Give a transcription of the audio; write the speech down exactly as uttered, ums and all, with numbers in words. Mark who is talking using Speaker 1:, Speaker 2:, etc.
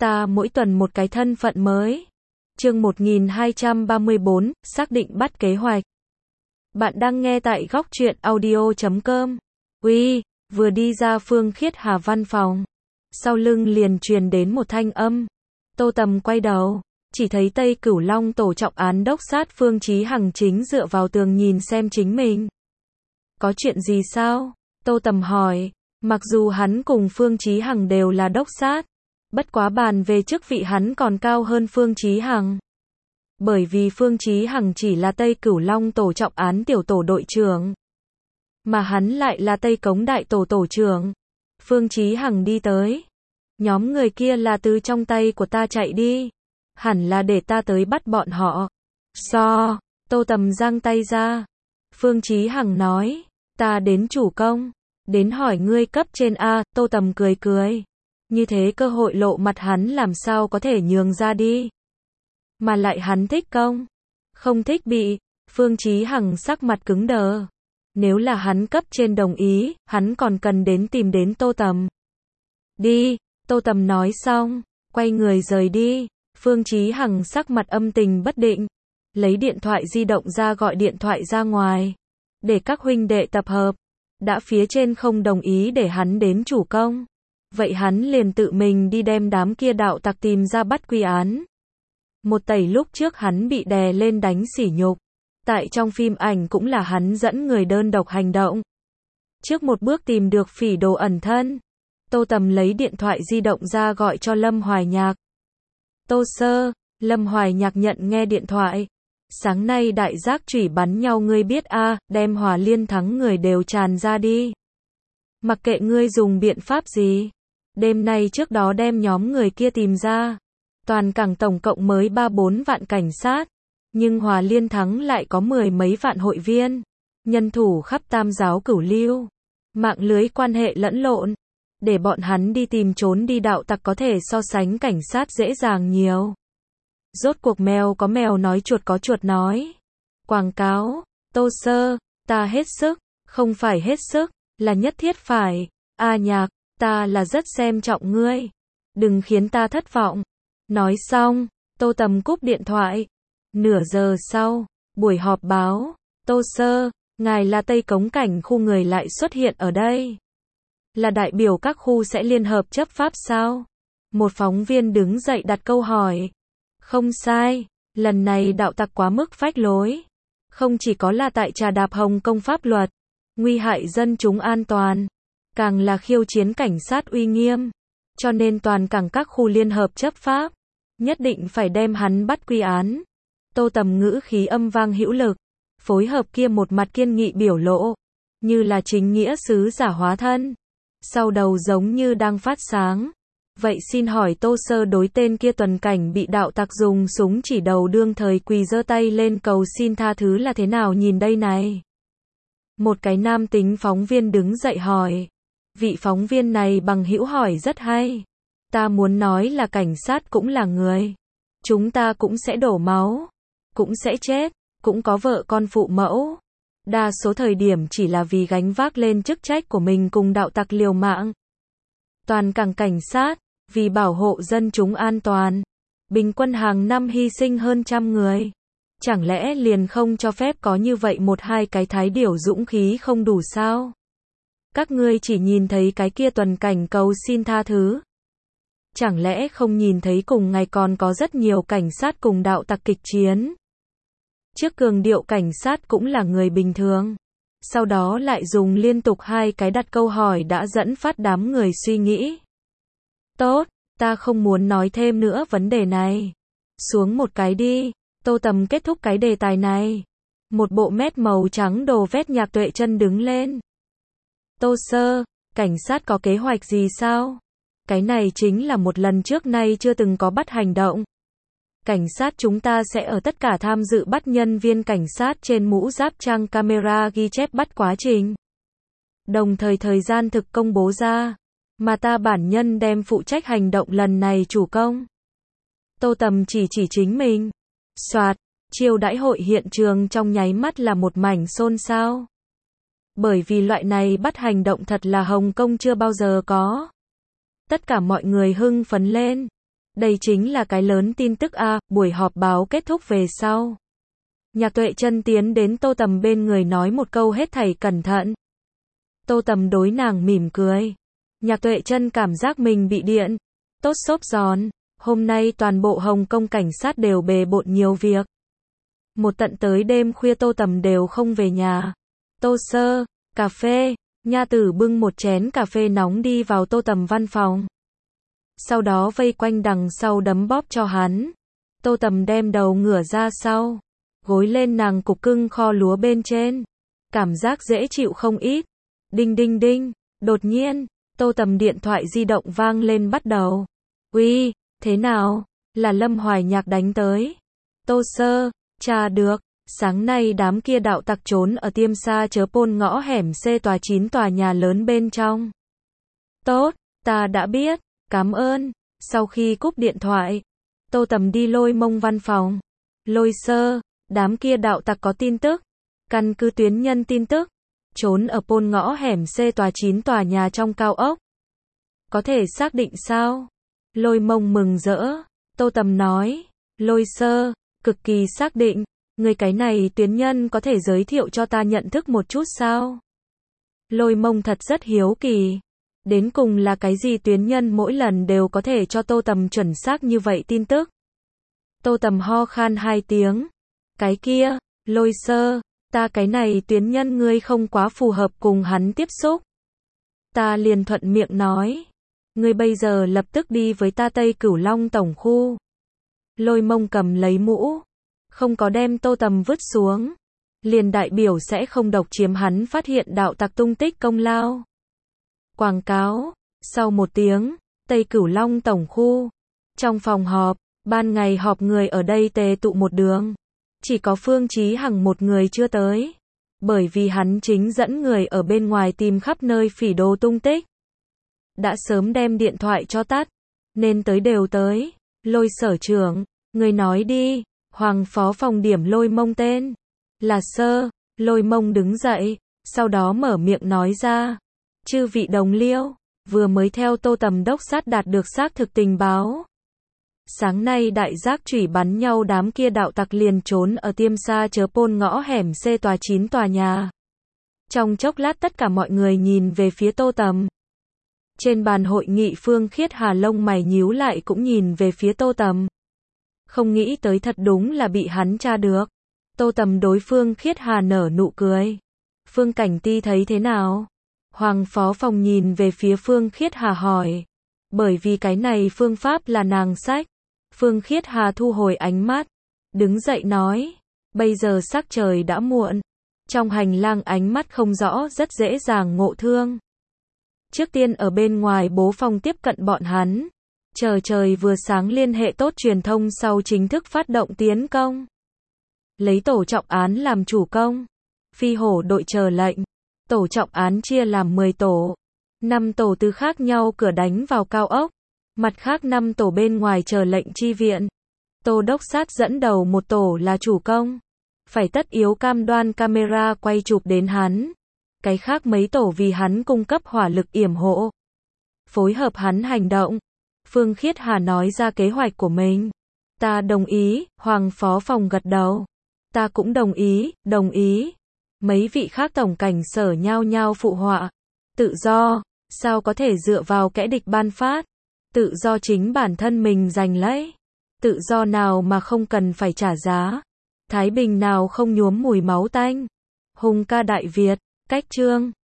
Speaker 1: ta mỗi tuần một cái thân phận mới. Chương một nghìn hai trăm ba mươi bốn, xác định bắt kế hoạch. Bạn đang nghe tại góc truyện audio chấm com. Uy, vừa đi ra Phương Khiết Hà văn phòng. Sau lưng liền truyền đến một thanh âm. Tô Tầm quay đầu, chỉ thấy Tây Cửu Long tổ trọng án đốc sát Phương Chí Hằng chính dựa vào tường nhìn xem chính mình. Có chuyện gì sao? Tô Tầm hỏi. Mặc dù hắn cùng Phương Chí Hằng đều là đốc sát, bất quá bàn về chức vị hắn còn cao hơn Phương Chí Hằng. Bởi vì Phương Chí Hằng chỉ là Tây Cửu Long tổ trọng án tiểu tổ đội trưởng, mà hắn lại là Tây Cống đại tổ tổ trưởng. Phương Chí Hằng đi tới. Nhóm người kia là từ trong tay của ta chạy đi. Hẳn là để ta tới bắt bọn họ. So, Tô Tầm giang tay ra. Phương Chí Hằng nói, ta đến chủ công, đến hỏi ngươi cấp trên a. Tô Tầm cười cười. Như thế cơ hội lộ mặt hắn làm sao có thể nhường ra đi. Mà lại hắn thích công, không thích bị. Phương Chí Hằng sắc mặt cứng đờ. Nếu là hắn cấp trên đồng ý, hắn còn cần đến tìm đến Tô Tầm. Đi, Tô Tầm nói xong, quay người rời đi. Phương Chí Hằng sắc mặt âm tình bất định, lấy điện thoại di động ra gọi điện thoại ra ngoài, để các huynh đệ tập hợp. Đã phía trên không đồng ý để hắn đến chủ công, vậy hắn liền tự mình đi đem đám kia đạo tặc tìm ra bắt quy án. Một tẩy lúc trước hắn bị đè lên đánh sỉ nhục, tại trong phim ảnh cũng là hắn dẫn người đơn độc hành động. Trước một bước tìm được phỉ đồ ẩn thân, Tô Tầm lấy điện thoại di động ra gọi cho Lâm Hoài Nhạc. Tô sơ, Lâm Hoài Nhạc nhận nghe điện thoại. Sáng nay đại giác chủy bắn nhau ngươi biết a, à, đem Hòa Liên thắng người đều tràn ra đi. Mặc kệ ngươi dùng biện pháp gì, đêm nay trước đó đem nhóm người kia tìm ra. Toàn cảng tổng cộng mới ba bốn vạn cảnh sát, nhưng Hòa Liên thắng lại có mười mấy vạn hội viên, nhân thủ khắp tam giáo cửu lưu, mạng lưới quan hệ lẫn lộn, để bọn hắn đi tìm trốn đi đạo tặc có thể so sánh cảnh sát dễ dàng nhiều. Rốt cuộc mèo có mèo nói chuột có chuột nói. Quảng cáo, Tô sơ, ta hết sức, không phải hết sức, là nhất thiết phải. A Nhạc, ta là rất xem trọng ngươi, đừng khiến ta thất vọng. Nói xong, Tô Tầm cúp điện thoại. Nửa giờ sau, buổi họp báo. Tô sơ, ngài là Tây Cống cảnh khu người lại xuất hiện ở đây. Là đại biểu các khu sẽ liên hợp chấp pháp sao? Một phóng viên đứng dậy đặt câu hỏi. Không sai, lần này đạo tặc quá mức phách lối. Không chỉ có là tại trà đạp Hồng Kông pháp luật, nguy hại dân chúng an toàn, càng là khiêu chiến cảnh sát uy nghiêm. Cho nên toàn cảng các khu liên hợp chấp pháp, nhất định phải đem hắn bắt quy án. Tô Tầm ngữ khí âm vang hữu lực, phối hợp kia một mặt kiên nghị biểu lộ, như là chính nghĩa sứ giả hóa thân. Sau đầu giống như đang phát sáng. Vậy xin hỏi Tô sơ đối tên kia tuần cảnh bị đạo tặc dùng súng chỉ đầu đương thời quỳ giơ tay lên cầu xin tha thứ là thế nào nhìn đây này? Một cái nam tính phóng viên đứng dậy hỏi. Vị phóng viên này bằng hữu hỏi rất hay. Ta muốn nói là cảnh sát cũng là người. Chúng ta cũng sẽ đổ máu, cũng sẽ chết, cũng có vợ con phụ mẫu. Đa số thời điểm chỉ là vì gánh vác lên chức trách của mình cùng đạo tặc liều mạng. Toàn cảng cảnh sát, vì bảo hộ dân chúng an toàn, bình quân hàng năm hy sinh hơn trăm người. Chẳng lẽ liền không cho phép có như vậy một hai cái thái điểu dũng khí không đủ sao? Các ngươi chỉ nhìn thấy cái kia tuần cảnh cầu xin tha thứ. Chẳng lẽ không nhìn thấy cùng ngày còn có rất nhiều cảnh sát cùng đạo tặc kịch chiến? Trước cường điệu cảnh sát cũng là người bình thường. Sau đó lại dùng liên tục hai cái đặt câu hỏi đã dẫn phát đám người suy nghĩ. Tốt, ta không muốn nói thêm nữa vấn đề này. Xuống một cái đi. Tô Tầm kết thúc cái đề tài này. Một bộ mét màu trắng đồ vét Nhạc Tuệ chân đứng lên. Tô sơ, cảnh sát có kế hoạch gì sao? Cái này chính là một lần trước nay chưa từng có bắt hành động. Cảnh sát chúng ta sẽ ở tất cả tham dự bắt nhân viên cảnh sát trên mũ giáp trang camera ghi chép bắt quá trình. Đồng thời thời gian thực công bố ra, mà ta bản nhân đem phụ trách hành động lần này chủ công. Tô Tầm chỉ chỉ chính mình. Soạt, chiêu đãi hội hiện trường trong nháy mắt là một mảnh xôn xao. Bởi vì loại này bắt hành động thật là Hồng Kông chưa bao giờ có. Tất cả mọi người hưng phấn lên. Đây chính là cái lớn tin tức a. Buổi họp báo kết thúc về sau. Nhạc Tuệ Trân tiến đến Tô Tầm bên người nói một câu hết thảy cẩn thận. Tô Tầm đối nàng mỉm cười. Nhạc Tuệ Trân cảm giác mình bị điện. Tốt xốp giòn. Hôm nay toàn bộ Hồng Kông cảnh sát đều bề bộn nhiều việc. Một tận tới đêm khuya Tô Tầm đều không về nhà. Tô Sơ, cà phê. Nha Tử bưng một chén cà phê nóng đi vào Tô Tầm văn phòng. Sau đó vây quanh đằng sau đấm bóp cho hắn. Tô Tầm đem đầu ngửa ra sau. Gối lên nàng cục cưng kho lúa bên trên. Cảm giác dễ chịu không ít. Đinh đinh đinh. Đột nhiên, Tô Tầm điện thoại di động vang lên bắt đầu. Uy, thế nào? Là Lâm Hoài Nhạc đánh tới. Tô Sơ, tra được. Sáng nay đám kia đạo tặc trốn ở Tiêm Sa Chớ Pôn ngõ hẻm C tòa chín tòa nhà lớn bên trong. Tốt, ta đã biết, cảm ơn. Sau khi cúp điện thoại, Tô Tầm đi Lôi Mông văn phòng. Lôi Sơ, đám kia đạo tặc có tin tức. Căn cứ tuyến nhân tin tức. Trốn ở Pôn ngõ hẻm C tòa chín tòa nhà trong cao ốc. Có thể xác định sao? Lôi Mông mừng rỡ. Tô Tầm nói. Lôi Sơ, cực kỳ xác định. Người cái này tuyến nhân có thể giới thiệu cho ta nhận thức một chút sao? Lôi Mông thật rất hiếu kỳ. Đến cùng là cái gì tuyến nhân mỗi lần đều có thể cho Tô Tầm chuẩn xác như vậy tin tức? Tô Tầm ho khan hai tiếng. Cái kia, Lôi Sơ, ta cái này tuyến nhân ngươi không quá phù hợp cùng hắn tiếp xúc. Ta liền thuận miệng nói. Ngươi bây giờ lập tức đi với ta Tây Cửu Long tổng khu. Lôi Mông cầm lấy mũ. Không có đem Tô Tầm vứt xuống. Liền đại biểu sẽ không độc chiếm hắn phát hiện đạo tặc tung tích công lao. Quảng cáo. Sau một tiếng, Tây Cửu Long tổng khu. Trong phòng họp, ban ngày họp người ở đây tề tụ một đường. Chỉ có Phương Chí Hằng một người chưa tới. Bởi vì hắn chính dẫn người ở bên ngoài tìm khắp nơi phỉ đồ tung tích. Đã sớm đem điện thoại cho tắt. Nên tới đều tới. Lôi sở trưởng, người nói đi. Hoàng phó phòng điểm Lôi Mông tên. Là Sơ. Lôi Mông đứng dậy. Sau đó mở miệng nói ra. Chư vị đồng liêu. Vừa mới theo Tô Tầm đốc sát đạt được xác thực tình báo. Sáng nay đại giác chủy bắn nhau đám kia đạo tặc liền trốn ở Tiêm Sa Chớ Pôn ngõ hẻm C tòa chín tòa nhà. Trong chốc lát tất cả mọi người nhìn về phía Tô Tầm. Trên bàn hội nghị Phương Khiết Hà lông mày nhíu lại cũng nhìn về phía Tô Tầm. Không nghĩ tới thật đúng là bị hắn tra được. Tô Tầm đối Phương Khiết Hà nở nụ cười. Phương Cảnh Ti thấy thế nào? Hoàng phó phòng nhìn về phía Phương Khiết Hà hỏi. Bởi vì cái này phương pháp là nàng sách. Phương Khiết Hà thu hồi ánh mắt. Đứng dậy nói. Bây giờ sắc trời đã muộn. Trong hành lang ánh mắt không rõ rất dễ dàng ngộ thương. Trước tiên ở bên ngoài bố phòng tiếp cận bọn hắn. Chờ trời vừa sáng liên hệ tốt truyền thông sau chính thức phát động tiến công. Lấy tổ trọng án làm chủ công. Phi hổ đội chờ lệnh. Tổ trọng án chia làm mười tổ. năm tổ từ khác nhau cửa đánh vào cao ốc. Mặt khác năm tổ bên ngoài chờ lệnh chi viện. Tô đốc sát dẫn đầu một tổ là chủ công. Phải tất yếu cam đoan camera quay chụp đến hắn. Cái khác mấy tổ vì hắn cung cấp hỏa lực yểm hộ. Phối hợp hắn hành động. Phương Khiết Hà nói ra kế hoạch của mình. Ta đồng ý, Hoàng phó phòng gật đầu. Ta cũng đồng ý, đồng ý. Mấy vị khác tổng cảnh sở nhao nhao phụ họa. Tự do, sao có thể dựa vào kẻ địch ban phát. Tự do chính bản thân mình giành lấy. Tự do nào mà không cần phải trả giá. Thái bình nào không nhuốm mùi máu tanh. Hùng ca Đại Việt, cách chương.